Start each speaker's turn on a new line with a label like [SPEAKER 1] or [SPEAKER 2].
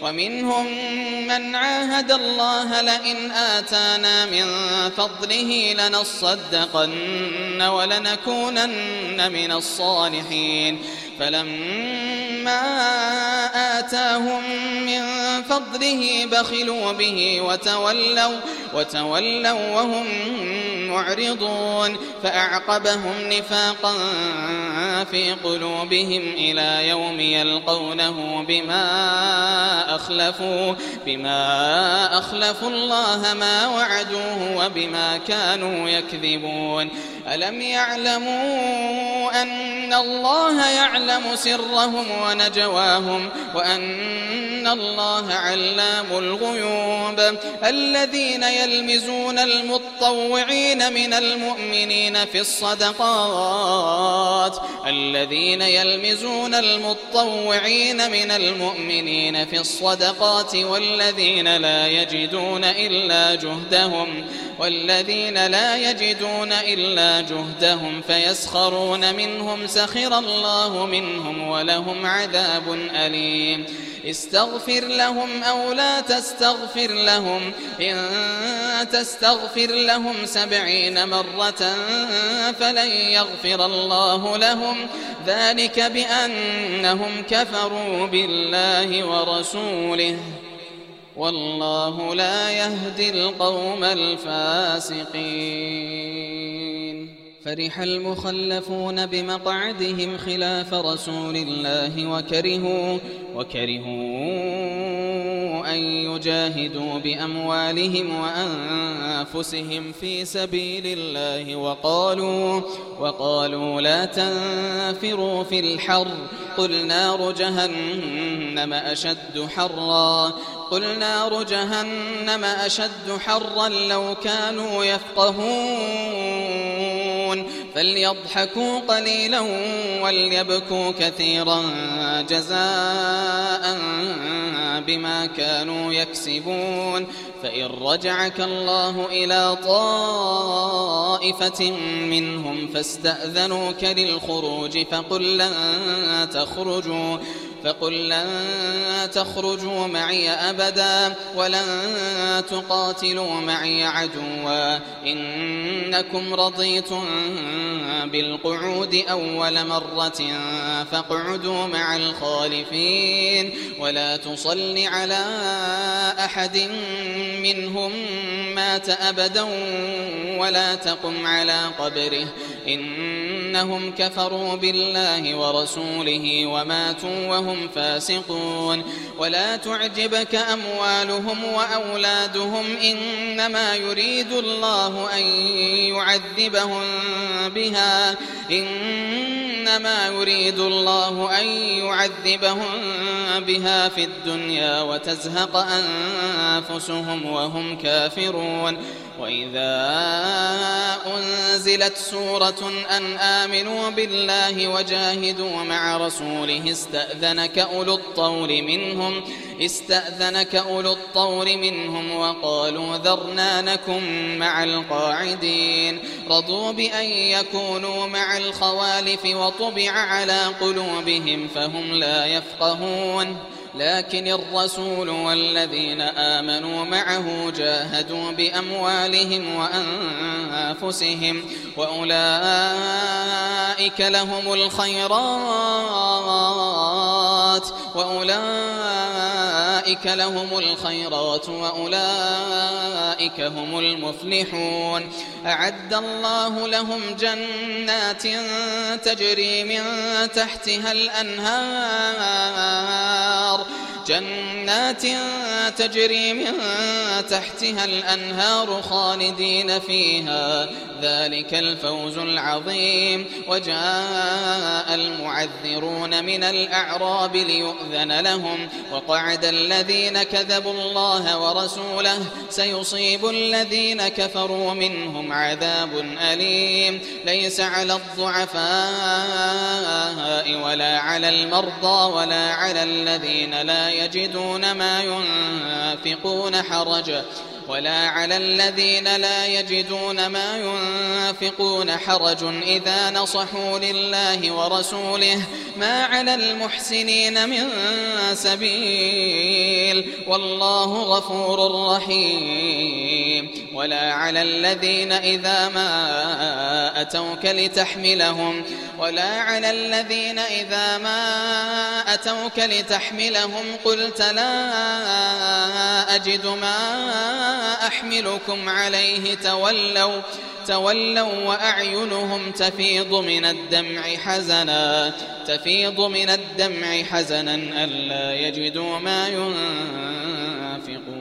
[SPEAKER 1] ومنهم من عاهد الله لئن آتانا من فضله لنصدقن ولنكونن من الصالحين فلما آتاهم من فضله بخلوا به وتولوا وهم معرضون فأعقبهم نفاقا في قلوبهم إلى يوم يلقونه بما أخلفوا الله ما وعدوه وبما كانوا يكذبون ألم يعلموا أن الله يعلم سرهم ونجواهم وأن الله علام الغيوب الذين يلمزون المطوعين من المؤمنين في الصدقات والذين لا يجدون إلا جهدهم فيسخرون منهم سخر الله منهم ولهم عذاب أليم استغفر لهم أو لا تستغفر لهم إن تستغفر لهم 70 مرة فلن يغفر الله لهم ذلك بأنهم كفروا بالله ورسوله والله لا يهدي القوم الفاسقين فرح المخلفون بمقعدهم خلاف رسول الله وكرهوا أن يجاهدوا بأموالهم وأنفسهم في سبيل الله وقالوا لا تنفروا في الحر قل نار جهنم أشد حرا لو كانوا يفقهون فليضحكوا قليلا وليبكوا كثيرا جزاء بما كانوا يكسبون فإن رجعك الله إلى طائفة منهم فاستأذنوك للخروج فقل لن تخرجوا معي أبدا ولن تقاتلوا معي عدوا إنكم رضيتم بالقعود أول مرة فاقعدوا مع الخالفين ولا تصل على أحد منهم مات أبدا ولا تقم على قبره إنهم كفروا بالله ورسوله وماتوا وهم فاسقون ولا تعجبك أموالهم وأولادهم إنما يريد الله أن يعذبهم بها في الدنيا وتزهق أنفسهم وهم كافرون وإذا أنزلت سورة أن آمنوا بالله وجاهدوا مع رسوله استأذنك أولو الطول منهم وقالوا ذرنا نكن مع القاعدين رضوا بأن يكونوا مع الخوالف وطبع على قلوبهم فهم لا يفقهون لكن الرسول والذين آمنوا معه جاهدوا بأموالهم وأنفسهم وأولئك لهم الخيرات وأولئك هم المفلحون أعد الله لهم جنات تجري من تحتها الأنهار خالدين فيها ذلك الفوز العظيم وجاء المعذرون من الأعراب ليؤذن لهم وقعد الذين كذبوا الله ورسوله سيصيب الذين كفروا منهم عذاب أليم ليس على الضعفاء ولا على المرضى ولا على الذين لا يجدون ما ينفقون حرج إذا نصحوا لله ورسوله ما على المحسنين من سبيل والله غفور رحيم. ولا على الذين إذا ما أتوك لتحملهم قلت لا أجد ما أحملكم عليه تولوا وأعينهم تفيض من الدمع حزنا ألا يجدوا ما ينفقون.